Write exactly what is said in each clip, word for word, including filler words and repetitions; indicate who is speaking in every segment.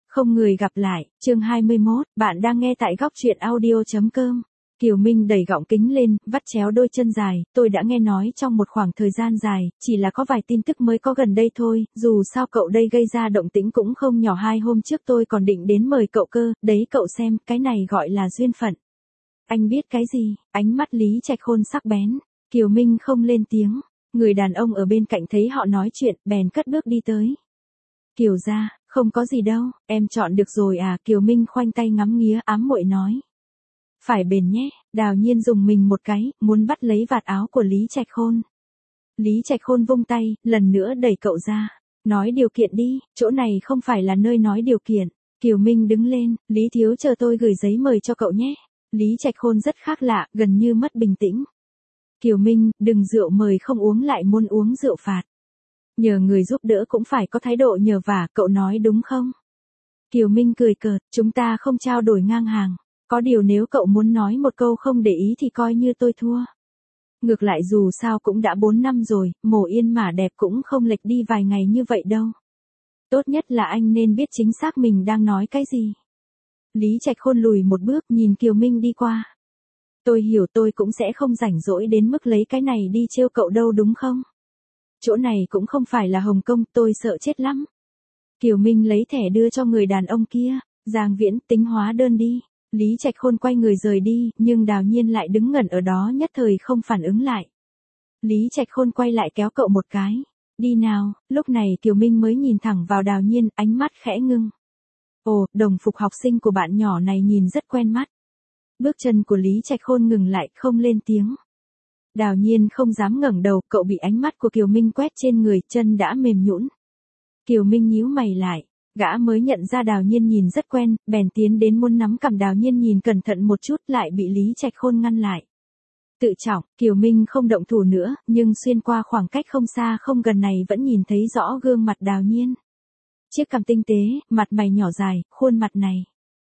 Speaker 1: Không người gặp lại, chương hai mươi mốt, bạn đang nghe tại góc truyện audio.com. Kiều Minh đẩy gọng kính lên, vắt chéo đôi chân dài, tôi đã nghe nói trong một khoảng thời gian dài, chỉ là có vài tin tức mới có gần đây thôi, dù sao cậu đây gây ra động tĩnh cũng không nhỏ. Hai hôm trước tôi còn định đến mời cậu cơ, đấy cậu xem, cái này gọi là duyên phận. Anh biết cái gì? Ánh mắt Lý Trạch Khôn sắc bén. Kiều Minh không lên tiếng, người đàn ông ở bên cạnh thấy họ nói chuyện, bèn cất bước đi tới. Kiều gia, không có gì đâu, em chọn được rồi à? Kiều Minh khoanh tay ngắm nghía, ám muội nói. Phải bền nhé. Đào Nhiên dùng mình một cái, muốn bắt lấy vạt áo của Lý Trạch Khôn. Lý Trạch Khôn vung tay, lần nữa đẩy cậu ra. Nói điều kiện đi, chỗ này không phải là nơi nói điều kiện. Kiều Minh đứng lên, Lý thiếu chờ tôi gửi giấy mời cho cậu nhé. Lý Trạch Khôn rất khác lạ, gần như mất bình tĩnh. Kiều Minh, đừng rượu mời không uống lại muốn uống rượu phạt. Nhờ người giúp đỡ cũng phải có thái độ nhờ vả, cậu nói đúng không? Kiều Minh cười cợt, chúng ta không trao đổi ngang hàng. Có điều nếu cậu muốn nói một câu không để ý thì coi như tôi thua. Ngược lại dù sao cũng đã bốn năm rồi, mổ yên mả đẹp cũng không lệch đi vài ngày như vậy đâu. Tốt nhất là anh nên biết chính xác mình đang nói cái gì. Lý Trạch Khôn lùi một bước nhìn Kiều Minh đi qua. Tôi hiểu, tôi cũng sẽ không rảnh rỗi đến mức lấy cái này đi trêu cậu đâu đúng không? Chỗ này cũng không phải là Hồng Kông, tôi sợ chết lắm. Kiều Minh lấy thẻ đưa cho người đàn ông kia. Giang Viễn, tính hóa đơn đi. Lý Trạch Khôn quay người rời đi, nhưng Đào Nhiên lại đứng ngẩn ở đó nhất thời không phản ứng lại. Lý Trạch Khôn quay lại kéo cậu một cái. Đi nào. Lúc này Kiều Minh mới nhìn thẳng vào Đào Nhiên, ánh mắt khẽ ngưng. Ồ, đồng phục học sinh của bạn nhỏ này nhìn rất quen mắt. Bước chân của Lý Trạch Khôn ngừng lại, không lên tiếng. Đào Nhiên không dám ngẩng đầu, cậu bị ánh mắt của Kiều Minh quét trên người, chân đã mềm nhũn. Kiều Minh nhíu mày lại, gã mới nhận ra Đào Nhiên nhìn rất quen, bèn tiến đến muốn nắm cằm Đào Nhiên nhìn cẩn thận một chút, lại bị Lý Trạch Khôn ngăn lại. Tự trọng, Kiều Minh không động thủ nữa, nhưng xuyên qua khoảng cách không xa không gần này vẫn nhìn thấy rõ gương mặt Đào Nhiên. Chiếc cằm tinh tế, mặt mày nhỏ dài, khuôn mặt này.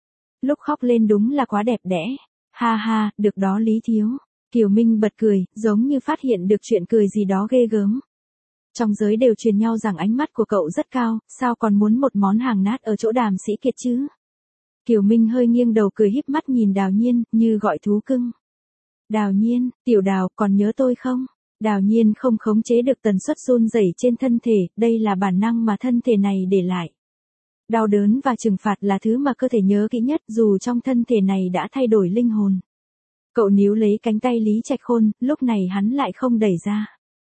Speaker 1: Lúc khóc lên đúng là quá đẹp đẽ. Ha ha, được đó Lý thiếu. Kiều Minh bật cười, giống như phát hiện được chuyện cười gì đó ghê gớm. Trong giới đều truyền nhau rằng ánh mắt của cậu rất cao, sao còn muốn một món hàng nát ở chỗ Đàm Sĩ Kiệt chứ? Kiều Minh hơi nghiêng đầu cười híp mắt nhìn Đào Nhiên, như gọi thú cưng. Đào Nhiên, tiểu Đào, còn nhớ tôi không? Đào Nhiên không khống chế được tần suất run rẩy trên thân thể, đây là bản năng mà thân thể này để lại. Đau đớn và trừng phạt là thứ mà cơ thể nhớ kỹ nhất, dù trong thân thể này đã thay đổi linh hồn. Cậu níu lấy cánh tay Lý Trạch Khôn, lúc này hắn lại không đẩy ra.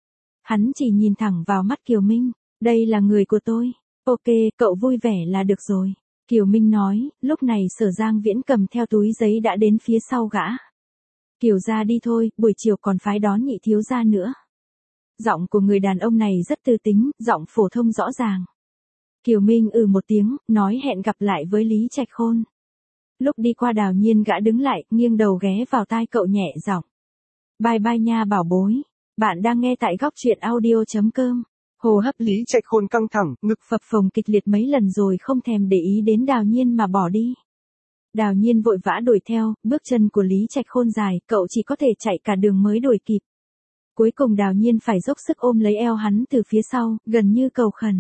Speaker 1: Hắn chỉ nhìn thẳng vào mắt Kiều Minh, đây là người của tôi. Ok, cậu vui vẻ là được rồi. Kiều Minh nói, lúc này Sở Giang Viễn cầm theo túi giấy đã đến phía sau gã. Kiều gia đi thôi, buổi chiều còn phái đón nhị thiếu gia nữa. Giọng của người đàn ông này rất tư tính, giọng phổ thông rõ ràng. Kiều Minh ừ một tiếng, nói hẹn gặp lại với Lý Trạch Khôn. Lúc đi qua Đào Nhiên gã đứng lại, nghiêng đầu ghé vào tai cậu nhẹ giọng. Bye bye nha bảo bối. Bạn đang nghe tại góc truyện audio.com. Hô hấp Lý Trạch Khôn căng thẳng, ngực phập phồng kịch liệt mấy lần rồi không thèm để ý đến Đào Nhiên mà bỏ đi. Đào Nhiên vội vã đuổi theo, bước chân của Lý Trạch Khôn dài, cậu chỉ có thể chạy cả đường mới đuổi kịp. Cuối cùng Đào Nhiên phải dốc sức ôm lấy eo hắn từ phía sau, gần như cầu khẩn.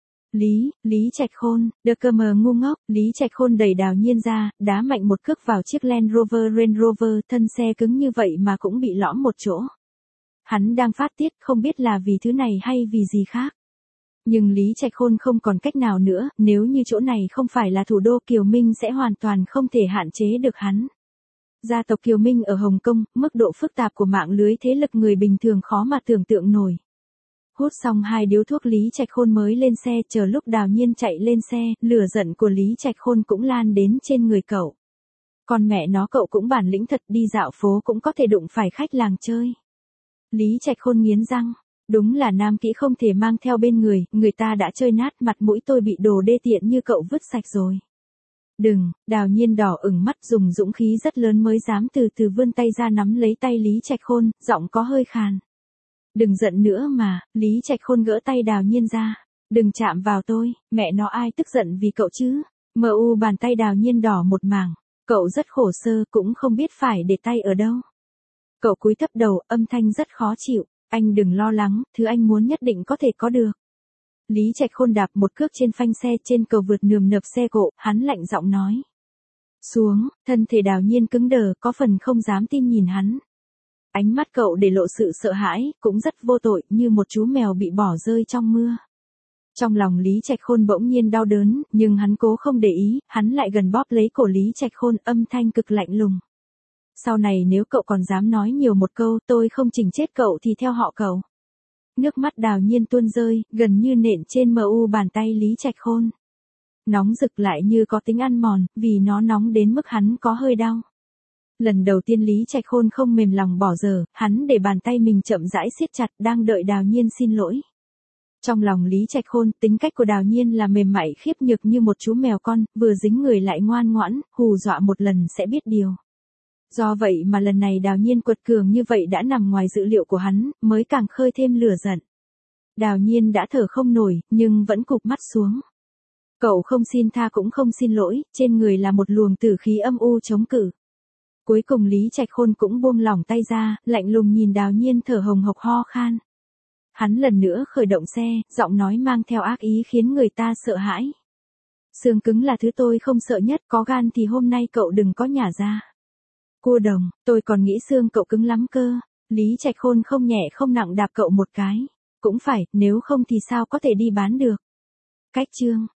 Speaker 1: Lý, Lý Trạch Khôn, đờ cơ mờ ngu ngốc, Lý Trạch Khôn đẩy Đào Nhiên ra, đá mạnh một cước vào chiếc Land Rover Range Rover, thân xe cứng như vậy mà cũng bị lõm một chỗ. Hắn đang phát tiết, không biết là vì thứ này hay vì gì khác. Nhưng Lý Trạch Khôn không còn cách nào nữa, nếu như chỗ này không phải là thủ đô Kiều Minh sẽ hoàn toàn không thể hạn chế được hắn. Gia tộc Kiều Minh ở Hồng Kông, mức độ phức tạp của mạng lưới thế lực người bình thường khó mà tưởng tượng nổi. Hút xong hai điếu thuốc Lý Trạch Khôn mới lên xe, chờ lúc Đào Nhiên chạy lên xe, lửa giận của Lý Trạch Khôn cũng lan đến trên người cậu. Còn mẹ nó cậu cũng bản lĩnh thật, đi dạo phố cũng có thể đụng phải khách làng chơi. Lý Trạch Khôn nghiến răng, đúng là nam kỹ không thể mang theo bên người, người ta đã chơi nát mặt mũi tôi bị đồ đê tiện như cậu vứt sạch rồi. Đừng, Đào Nhiên đỏ ửng mắt dùng dũng khí rất lớn mới dám từ từ vươn tay ra nắm lấy tay Lý Trạch Khôn, giọng có hơi khàn. Đừng giận nữa mà, Lý Trạch Khôn gỡ tay Đào Nhiên ra. Đừng chạm vào tôi, mẹ nó ai tức giận vì cậu chứ. Mờ u bàn tay Đào Nhiên đỏ một mảng, cậu rất khổ sơ cũng không biết phải để tay ở đâu. Cậu cúi thấp đầu, âm thanh rất khó chịu, anh đừng lo lắng, thứ anh muốn nhất định có thể có được. Lý Trạch Khôn đạp một cước trên phanh xe trên cầu vượt nườm nượp xe cộ, hắn lạnh giọng nói. Xuống, thân thể Đào Nhiên cứng đờ, có phần không dám tin nhìn hắn. Ánh mắt cậu để lộ sự sợ hãi, cũng rất vô tội, như một chú mèo bị bỏ rơi trong mưa. Trong lòng Lý Trạch Khôn bỗng nhiên đau đớn, nhưng hắn cố không để ý, hắn lại gần bóp lấy cổ Lý Trạch Khôn, âm thanh cực lạnh lùng. Sau này nếu cậu còn dám nói nhiều một câu, tôi không chỉnh chết cậu thì theo họ cậu. Nước mắt Đào Nhiên tuôn rơi, gần như nện trên mờ u bàn tay Lý Trạch Khôn. Nóng rực lại như có tính ăn mòn, vì nó nóng đến mức hắn có hơi đau. Lần đầu tiên Lý Trạch Khôn không mềm lòng bỏ dở, hắn để bàn tay mình chậm rãi siết chặt, đang đợi Đào Nhiên xin lỗi. Trong lòng Lý Trạch Khôn, tính cách của Đào Nhiên là mềm mại khiếp nhược như một chú mèo con, vừa dính người lại ngoan ngoãn, hù dọa một lần sẽ biết điều. Do vậy mà lần này Đào Nhiên quật cường như vậy đã nằm ngoài dự liệu của hắn, mới càng khơi thêm lửa giận. Đào Nhiên đã thở không nổi, nhưng vẫn cụp mắt xuống. Cậu không xin tha cũng không xin lỗi, trên người là một luồng tử khí âm u chống cự. Cuối cùng Lý Trạch Khôn cũng buông lỏng tay ra, lạnh lùng nhìn Đào Nhiên thở hồng hộc ho khan. Hắn lần nữa khởi động xe, giọng nói mang theo ác ý khiến người ta sợ hãi. Xương cứng là thứ tôi không sợ nhất, có gan thì hôm nay cậu đừng có nhả ra. Cua đồng, tôi còn nghĩ xương cậu cứng lắm cơ. Lý Trạch Khôn không nhẹ không nặng đạp cậu một cái. Cũng phải, nếu không thì sao có thể đi bán được. Cách chương.